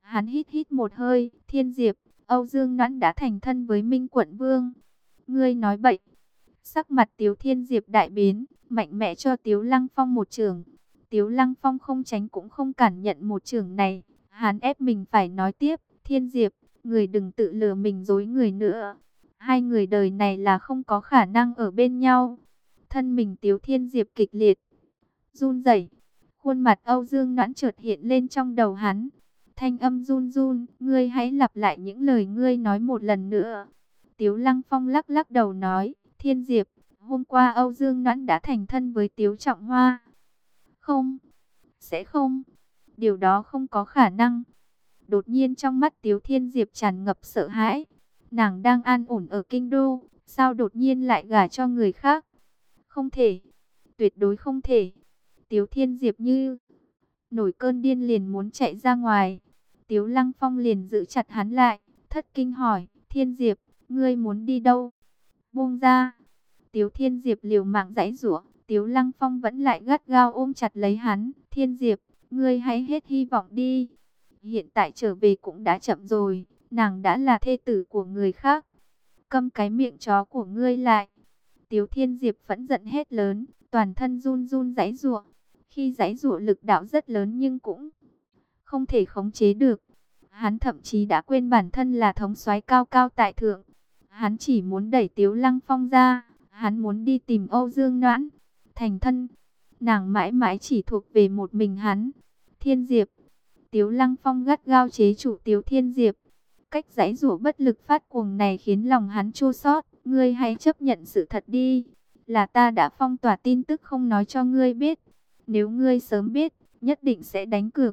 Hắn hít hít một hơi, Thiên Diệp, Âu Dương Noãn đã thành thân với Minh Quận Vương. Ngươi nói bậy. Sắc mặt Tiếu Thiên Diệp đại biến, mạnh mẽ cho Tiếu Lăng Phong một chưởng. Tiếu Lăng Phong không tránh cũng không cản nhận một chưởng này. Hắn ép mình phải nói tiếp, Thiên Diệp, người đừng tự lừa mình dối người nữa. Hai người đời này là không có khả năng ở bên nhau. Thân mình Tiếu Thiên Diệp kịch liệt, run rẩy. Khuôn mặt Âu Dương Noãn chợt hiện lên trong đầu hắn. Thanh âm run run, ngươi hãy lặp lại những lời ngươi nói một lần nữa. Tiếu Lăng Phong lắc lắc đầu nói, Thiên Diệp, hôm qua Âu Dương Noãn đã thành thân với Tiếu Trọng Hoa. Không, sẽ không, điều đó không có khả năng. Đột nhiên trong mắt Tiếu Thiên Diệp tràn ngập sợ hãi. Nàng đang an ổn ở kinh đô, sao đột nhiên lại gả cho người khác? Không thể, tuyệt đối không thể. Tiếu Thiên Diệp như nổi cơn điên liền muốn chạy ra ngoài. Tiếu Lăng Phong liền giữ chặt hắn lại, thất kinh hỏi, Thiên Diệp, ngươi muốn đi đâu? Buông ra. Tiếu Thiên Diệp liều mạng giãy giụa, Tiếu Lăng Phong vẫn lại gắt gao ôm chặt lấy hắn. Thiên Diệp, ngươi hãy hết hy vọng đi. Hiện tại trở về cũng đã chậm rồi, nàng đã là thê tử của người khác. Câm cái miệng chó của ngươi lại. Tiếu Thiên Diệp phẫn giận hét lớn, toàn thân run run giãy giụa. Khi giãy giụa lực đạo rất lớn nhưng cũng không thể khống chế được. Hắn thậm chí đã quên bản thân là thống soái cao cao tại thượng. Hắn chỉ muốn đẩy Tiếu Lăng Phong ra. Hắn muốn đi tìm Âu Dương Noãn. Thành thân. Nàng mãi mãi chỉ thuộc về một mình hắn. Thiên Diệp. Tiếu Lăng Phong gắt gao chế trụ Tiếu Thiên Diệp. Cách giãy giụa bất lực phát cuồng này khiến lòng hắn chua xót. Ngươi hãy chấp nhận sự thật đi. Là ta đã phong tỏa tin tức không nói cho ngươi biết. Nếu ngươi sớm biết, nhất định sẽ đánh cược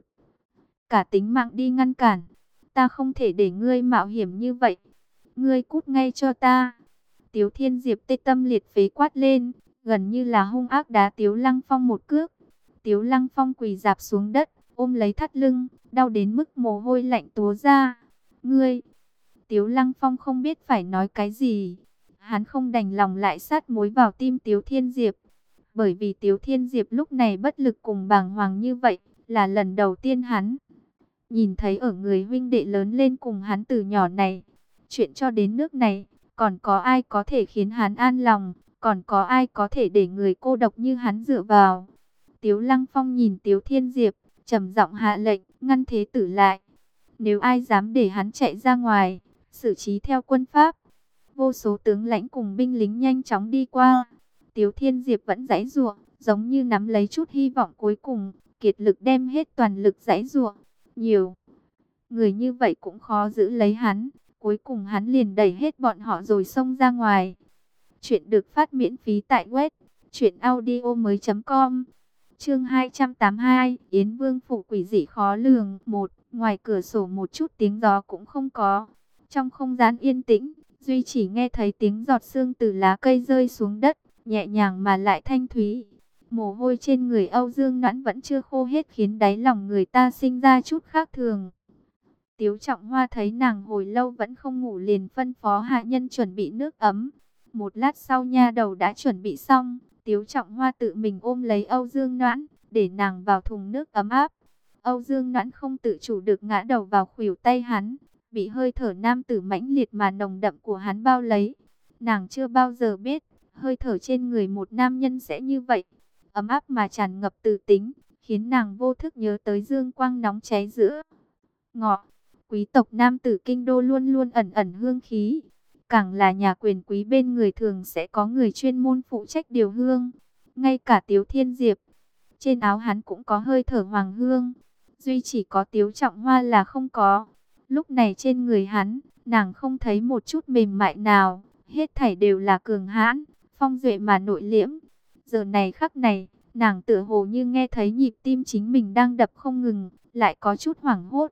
cả tính mạng đi ngăn cản. Ta không thể để ngươi mạo hiểm như vậy. Ngươi cút ngay cho ta. Tiếu Thiên Diệp tê tâm liệt phế quát lên, gần như là hung ác đá Tiếu Lăng Phong một cước. Tiếu Lăng Phong quỳ rạp xuống đất, ôm lấy thắt lưng, đau đến mức mồ hôi lạnh túa ra. Ngươi! Tiếu Lăng Phong không biết phải nói cái gì. Hắn không đành lòng lại sát muối vào tim Tiếu Thiên Diệp. Bởi vì Tiếu Thiên Diệp lúc này bất lực cùng bàng hoàng như vậy, là lần đầu tiên hắn nhìn thấy ở người huynh đệ lớn lên cùng hắn từ nhỏ này. Chuyện cho đến nước này, còn có ai có thể khiến hắn an lòng, còn có ai có thể để người cô độc như hắn dựa vào. Tiếu Lăng Phong nhìn Tiếu Thiên Diệp, trầm giọng hạ lệnh, ngăn thế tử lại. Nếu ai dám để hắn chạy ra ngoài, xử trí theo quân pháp. Vô số tướng lãnh cùng binh lính nhanh chóng đi qua. Tiếu Thiên Diệp vẫn giãy giụa, giống như nắm lấy chút hy vọng cuối cùng, kiệt lực đem hết toàn lực giãy giụa. Nhiều người như vậy cũng khó giữ lấy hắn, cuối cùng hắn liền đẩy hết bọn họ rồi xông ra ngoài. Chuyện được phát miễn phí tại web truyện audio mới chấm com. Chương hai trăm tám mươi hai, Yến Vương phủ quỷ dị khó lường. Một, ngoài cửa sổ một chút tiếng gió cũng không có. Trong không gian yên tĩnh, duy chỉ nghe thấy tiếng giọt sương từ lá cây rơi xuống đất, nhẹ nhàng mà lại thanh thúy. Mồ hôi trên người Âu Dương Noãn vẫn chưa khô hết khiến đáy lòng người ta sinh ra chút khác thường. Tiếu Trọng Hoa thấy nàng hồi lâu vẫn không ngủ liền phân phó hạ nhân chuẩn bị nước ấm. Một lát sau nha đầu đã chuẩn bị xong, Tiếu Trọng Hoa tự mình ôm lấy Âu Dương Noãn, để nàng vào thùng nước ấm áp. Âu Dương Noãn không tự chủ được ngã đầu vào khuỷu tay hắn, bị hơi thở nam tử mãnh liệt mà nồng đậm của hắn bao lấy. Nàng chưa bao giờ biết, hơi thở trên người một nam nhân sẽ như vậy, ấm áp mà tràn ngập từ tính, khiến nàng vô thức nhớ tới dương quang nóng cháy giữa ngọ. Quý tộc nam tử kinh đô luôn luôn ẩn ẩn hương khí. Càng là nhà quyền quý bên người thường sẽ có người chuyên môn phụ trách điều hương. Ngay cả Tiếu Thiên Diệp, trên áo hắn cũng có hơi thở hoàng hương. Duy chỉ có Tiếu Trọng Hoa là không có. Lúc này trên người hắn, nàng không thấy một chút mềm mại nào. Hết thảy đều là cường hãn, phong duệ mà nội liễm. Giờ này khắc này, nàng tựa hồ như nghe thấy nhịp tim chính mình đang đập không ngừng, lại có chút hoảng hốt.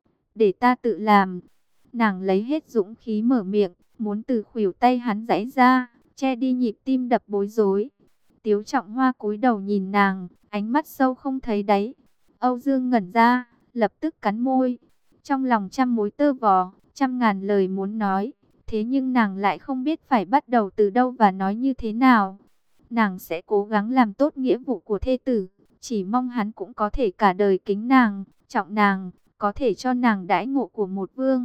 Để ta tự làm. Nàng lấy hết dũng khí mở miệng, muốn từ khuỷu tay hắn giãy ra, che đi nhịp tim đập bối rối. Tiếu Trọng Hoa cúi đầu nhìn nàng, ánh mắt sâu không thấy đáy. Âu Dương ngẩn ra, lập tức cắn môi. Trong lòng trăm mối tơ vò, trăm ngàn lời muốn nói. Thế nhưng nàng lại không biết phải bắt đầu từ đâu và nói như thế nào. Nàng sẽ cố gắng làm tốt nghĩa vụ của thê tử, chỉ mong hắn cũng có thể cả đời kính nàng, trọng nàng, có thể cho nàng đãi ngộ của một vương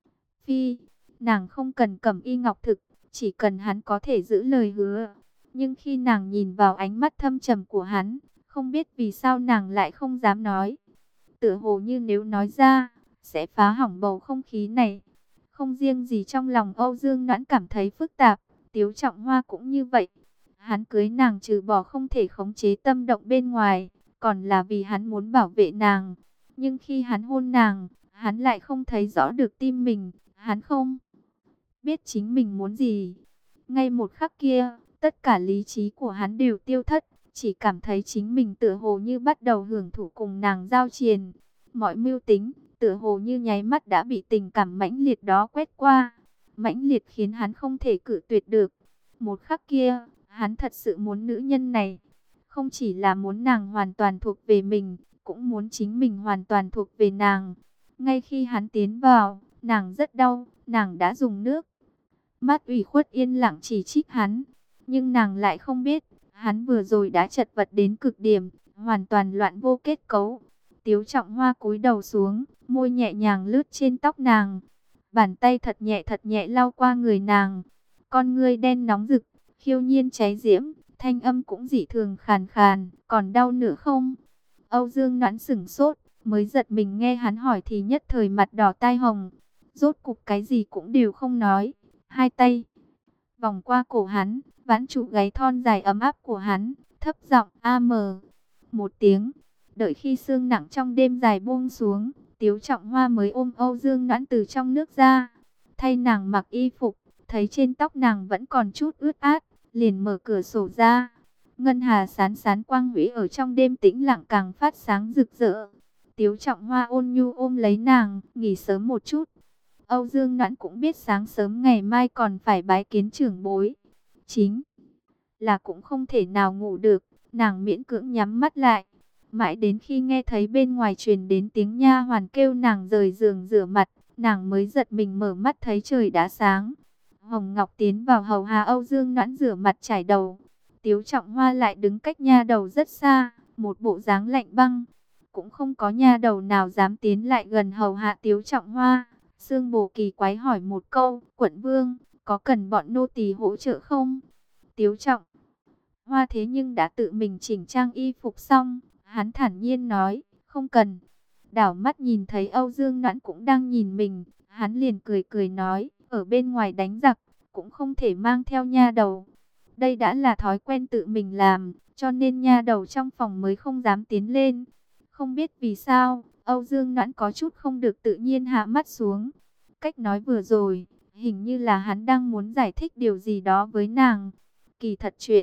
phi. Nàng không cần cẩm y ngọc thực, chỉ cần hắn có thể giữ lời hứa. Nhưng khi nàng nhìn vào ánh mắt thâm trầm của hắn, không biết vì sao nàng lại không dám nói. Tựa hồ như nếu nói ra, sẽ phá hỏng bầu không khí này. Không riêng gì trong lòng Âu Dương Noãn cảm thấy phức tạp, Tiếu Trọng Hoa cũng như vậy. Hắn cưới nàng trừ bỏ không thể khống chế tâm động bên ngoài, còn là vì hắn muốn bảo vệ nàng. Nhưng khi hắn hôn nàng, hắn lại không thấy rõ được tim mình, hắn không biết chính mình muốn gì. Ngay một khắc kia, tất cả lý trí của hắn đều tiêu thất, chỉ cảm thấy chính mình tựa hồ như bắt đầu hưởng thụ cùng nàng giao triền. Mọi mưu tính, tựa hồ như nháy mắt đã bị tình cảm mãnh liệt đó quét qua. Mãnh liệt khiến hắn không thể cự tuyệt được. Một khắc kia, hắn thật sự muốn nữ nhân này. Không chỉ là muốn nàng hoàn toàn thuộc về mình, cũng muốn chính mình hoàn toàn thuộc về nàng. Ngay khi hắn tiến vào, nàng rất đau, nàng đã dùng nước mắt ủy khuất yên lặng chỉ trích hắn. Nhưng nàng lại không biết, hắn vừa rồi đã chật vật đến cực điểm, hoàn toàn loạn vô kết cấu. Tiếu Trọng Hoa cúi đầu xuống, môi nhẹ nhàng lướt trên tóc nàng. Bàn tay thật nhẹ thật nhẹ lau qua người nàng. Con ngươi đen nóng rực, khiêu nhiên cháy diễm, thanh âm cũng dị thường khàn khàn, còn đau nữa không? Âu Dương Noãn sửng sốt, mới giật mình nghe hắn hỏi thì nhất thời mặt đỏ tai hồng. Rốt cục cái gì cũng đều không nói, hai tay vòng qua cổ hắn, vãn trụ gáy thon dài ấm áp của hắn, thấp giọng a mờ một tiếng. Đợi khi sương nặng trong đêm dài buông xuống, Tiếu Trọng Hoa mới ôm Âu Dương Noãn từ trong nước ra, thay nàng mặc y phục, thấy trên tóc nàng vẫn còn chút ướt át, liền mở cửa sổ ra. Ngân hà sán sán quang huy ở trong đêm tĩnh lặng càng phát sáng rực rỡ. Tiếu Trọng Hoa ôn nhu ôm lấy nàng, nghỉ sớm một chút. Âu Dương Noãn cũng biết sáng sớm ngày mai còn phải bái kiến trưởng bối. Chính là cũng không thể nào ngủ được, nàng miễn cưỡng nhắm mắt lại. Mãi đến khi nghe thấy bên ngoài truyền đến tiếng nha hoàn kêu nàng rời giường rửa mặt, nàng mới giật mình mở mắt thấy trời đã sáng. Hồng Ngọc tiến vào hầu hạ Âu Dương Noãn rửa mặt chải đầu. Tiếu Trọng Hoa lại đứng cách nha đầu rất xa, một bộ dáng lạnh băng. Cũng không có nha đầu nào dám tiến lại gần hầu hạ Tiếu Trọng Hoa. Sương Bồ kỳ quái hỏi một câu, quận vương, có cần bọn nô tỳ hỗ trợ không? Tiếu Trọng Hoa thế nhưng đã tự mình chỉnh trang y phục xong, hắn thản nhiên nói, không cần. Đảo mắt nhìn thấy Âu Dương Noãn cũng đang nhìn mình, hắn liền cười cười nói, ở bên ngoài đánh giặc, cũng không thể mang theo nha đầu. Đây đã là thói quen tự mình làm, cho nên nha đầu trong phòng mới không dám tiến lên. Không biết vì sao, Âu Dương Noãn có chút không được tự nhiên hạ mắt xuống. Cách nói vừa rồi, hình như là hắn đang muốn giải thích điều gì đó với nàng. Kỳ thật chuyện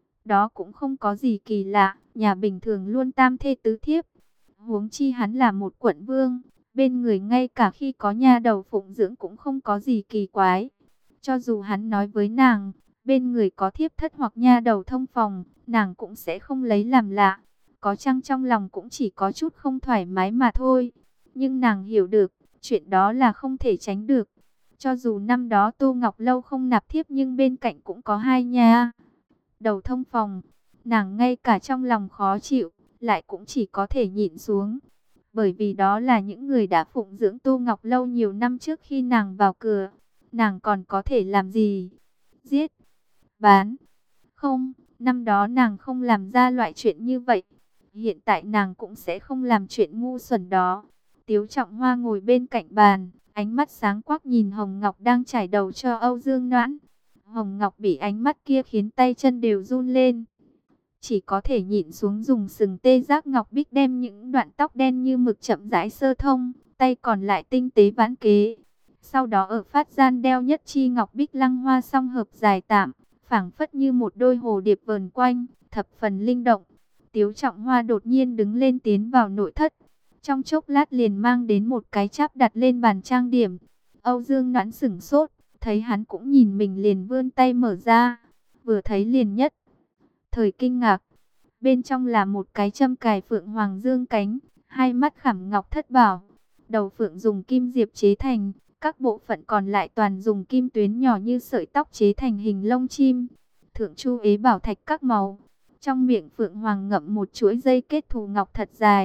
đó cũng không có gì kỳ lạ, nhà bình thường luôn tam thê tứ thiếp. Huống chi hắn là một quận vương, bên người ngay cả khi có nha đầu phụng dưỡng cũng không có gì kỳ quái. Cho dù hắn nói với nàng, bên người có thiếp thất hoặc nha đầu thông phòng, nàng cũng sẽ không lấy làm lạ. Có chăng trong lòng cũng chỉ có chút không thoải mái mà thôi. Nhưng nàng hiểu được, chuyện đó là không thể tránh được. Cho dù năm đó Tô Ngọc Lâu không nạp thiếp nhưng bên cạnh cũng có hai nha đầu thông phòng. Nàng ngay cả trong lòng khó chịu, lại cũng chỉ có thể nhịn xuống. Bởi vì đó là những người đã phụng dưỡng Tô Ngọc Lâu nhiều năm trước khi nàng vào cửa. Nàng còn có thể làm gì? Giết? Bán? Không, năm đó nàng không làm ra loại chuyện như vậy. Hiện tại nàng cũng sẽ không làm chuyện ngu xuẩn đó. Tiếu Trọng Hoa ngồi bên cạnh bàn, ánh mắt sáng quắc nhìn Hồng Ngọc đang trải đầu cho Âu Dương Noãn. Hồng Ngọc bị ánh mắt kia khiến tay chân đều run lên. Chỉ có thể nhịn xuống dùng sừng tê giác ngọc bích đem những đoạn tóc đen như mực chậm rãi sơ thông, tay còn lại tinh tế vãn kế. Sau đó ở phát gian đeo nhất chi ngọc bích lăng hoa song hợp dài tạm, phảng phất như một đôi hồ điệp vờn quanh, thập phần linh động. Tiếu Trọng Hoa đột nhiên đứng lên tiến vào nội thất. Trong chốc lát liền mang đến một cái cháp đặt lên bàn trang điểm. Âu Dương Noãn sửng sốt, thấy hắn cũng nhìn mình liền vươn tay mở ra. Vừa thấy liền nhất thời kinh ngạc. Bên trong là một cái châm cài phượng hoàng dương cánh, hai mắt khảm ngọc thất bảo. Đầu phượng dùng kim diệp chế thành, các bộ phận còn lại toàn dùng kim tuyến nhỏ như sợi tóc chế thành hình lông chim. Thượng chu ế bảo thạch các màu. Trong miệng phượng hoàng ngậm một chuỗi dây kết thù ngọc thật dài,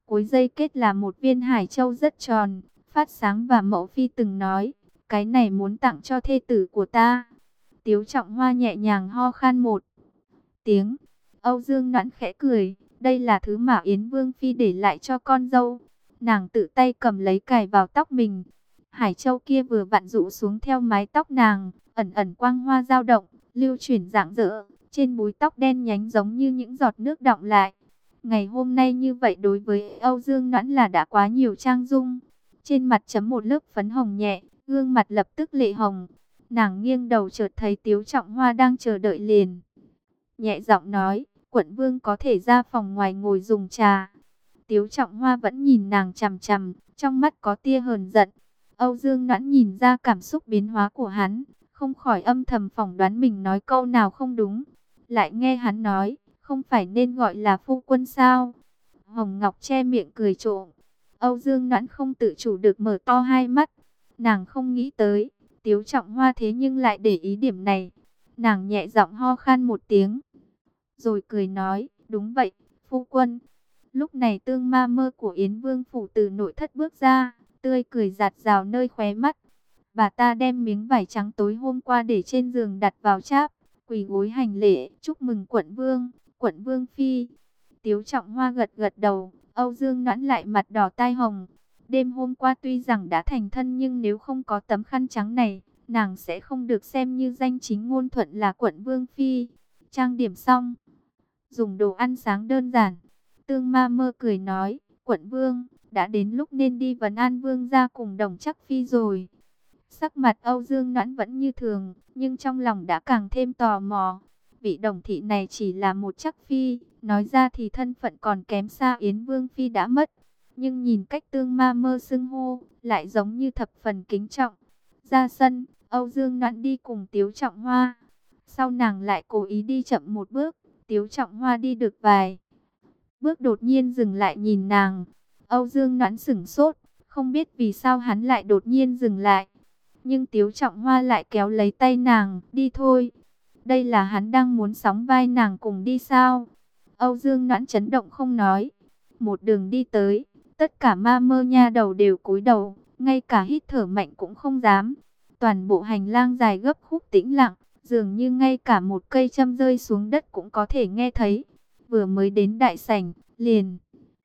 cuối dây kết là một viên hải châu rất tròn, phát sáng, và mẫu phi từng nói, cái này muốn tặng cho thê tử của ta. Tiếu Trọng Hoa nhẹ nhàng ho khan một tiếng. Âu Dương Noãn khẽ cười, đây là thứ mà Yến Vương Phi để lại cho con dâu. Nàng tự tay cầm lấy cài vào tóc mình. Hải châu kia vừa vặn rũ xuống theo mái tóc nàng, ẩn ẩn quang hoa dao động, lưu chuyển rạng rỡ, trên búi tóc đen nhánh giống như những giọt nước đọng lại. Ngày hôm nay như vậy đối với Âu Dương Noãn là đã quá nhiều trang dung. Trên mặt chấm một lớp phấn hồng nhẹ, gương mặt lập tức lệ hồng. Nàng nghiêng đầu chợt thấy Tiếu Trọng Hoa đang chờ đợi liền. Nhẹ giọng nói, quận vương có thể ra phòng ngoài ngồi dùng trà. Tiếu Trọng Hoa vẫn nhìn nàng chằm chằm, trong mắt có tia hờn giận. Âu Dương Noãn nhìn ra cảm xúc biến hóa của hắn, không khỏi âm thầm phỏng đoán mình nói câu nào không đúng. Lại nghe hắn nói, không phải nên gọi là phu quân sao? Hồng Ngọc che miệng cười trộm. Âu Dương Noãn không tự chủ được mở to hai mắt. Nàng không nghĩ tới, Tiếu Trọng Hoa thế nhưng lại để ý điểm này. Nàng nhẹ giọng ho khan một tiếng, rồi cười nói, đúng vậy, phu quân. Lúc này Tương Ma Mơ của Yến Vương phủ từ nội thất bước ra, tươi cười rạt rào nơi khóe mắt. Bà ta đem miếng vải trắng tối hôm qua để trên giường đặt vào cháp, quỳ gối hành lễ, chúc mừng quận vương, quận vương phi. Tiếu Trọng Hoa gật gật đầu, Âu Dương Noãn lại mặt đỏ tai hồng. Đêm hôm qua tuy rằng đã thành thân nhưng nếu không có tấm khăn trắng này, nàng sẽ không được xem như danh chính ngôn thuận là quận vương phi. Trang điểm xong, dùng đồ ăn sáng đơn giản, Tương Ma Mơ cười nói, quận vương, đã đến lúc nên đi vấn an vương gia cùng Đồng Chắc phi rồi. Sắc mặt Âu Dương Noãn vẫn như thường, nhưng trong lòng đã càng thêm tò mò. Vị Đồng thị này chỉ là một Chắc phi, nói ra thì thân phận còn kém xa Yến Vương phi đã mất. Nhưng nhìn cách Tương Ma Mơ xưng hô, lại giống như thập phần kính trọng. Ra sân, Âu Dương Noãn đi cùng Tiếu Trọng Hoa. Sau nàng lại cố ý đi chậm một bước, Tiếu Trọng Hoa đi được vài bước đột nhiên dừng lại nhìn nàng. Âu Dương Noãn sửng sốt, không biết vì sao hắn lại đột nhiên dừng lại. Nhưng Tiếu Trọng Hoa lại kéo lấy tay nàng, đi thôi. Đây là hắn đang muốn sóng vai nàng cùng đi sao? Âu Dương Noãn chấn động không nói. Một đường đi tới, tất cả ma mơ nha đầu đều cúi đầu, ngay cả hít thở mạnh cũng không dám. Toàn bộ hành lang dài gấp khúc tĩnh lặng, dường như ngay cả một cây châm rơi xuống đất cũng có thể nghe thấy. Vừa mới đến đại sảnh, liền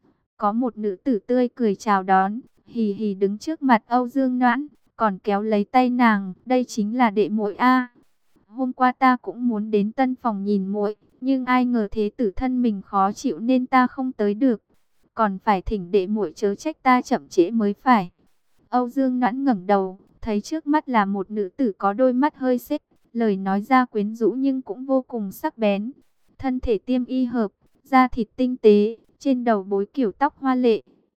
có một nữ tử tươi cười chào đón, hì hì đứng trước mặt Âu Dương Noãn, còn kéo lấy tay nàng, đây chính là đệ muội a. Hôm qua ta cũng muốn đến tân phòng nhìn muội, nhưng ai ngờ thế tử thân mình khó chịu nên ta không tới được. Còn phải thỉnh đệ muội chớ trách ta chậm trễ mới phải. Âu Dương Noãn ngẩng đầu, thấy trước mắt là một nữ tử có đôi mắt hơi xếch, lời nói ra quyến rũ nhưng cũng vô cùng sắc bén. Thân thể tiêm y hợp, da thịt tinh tế, trên đầu bối kiểu tóc hoa lệ,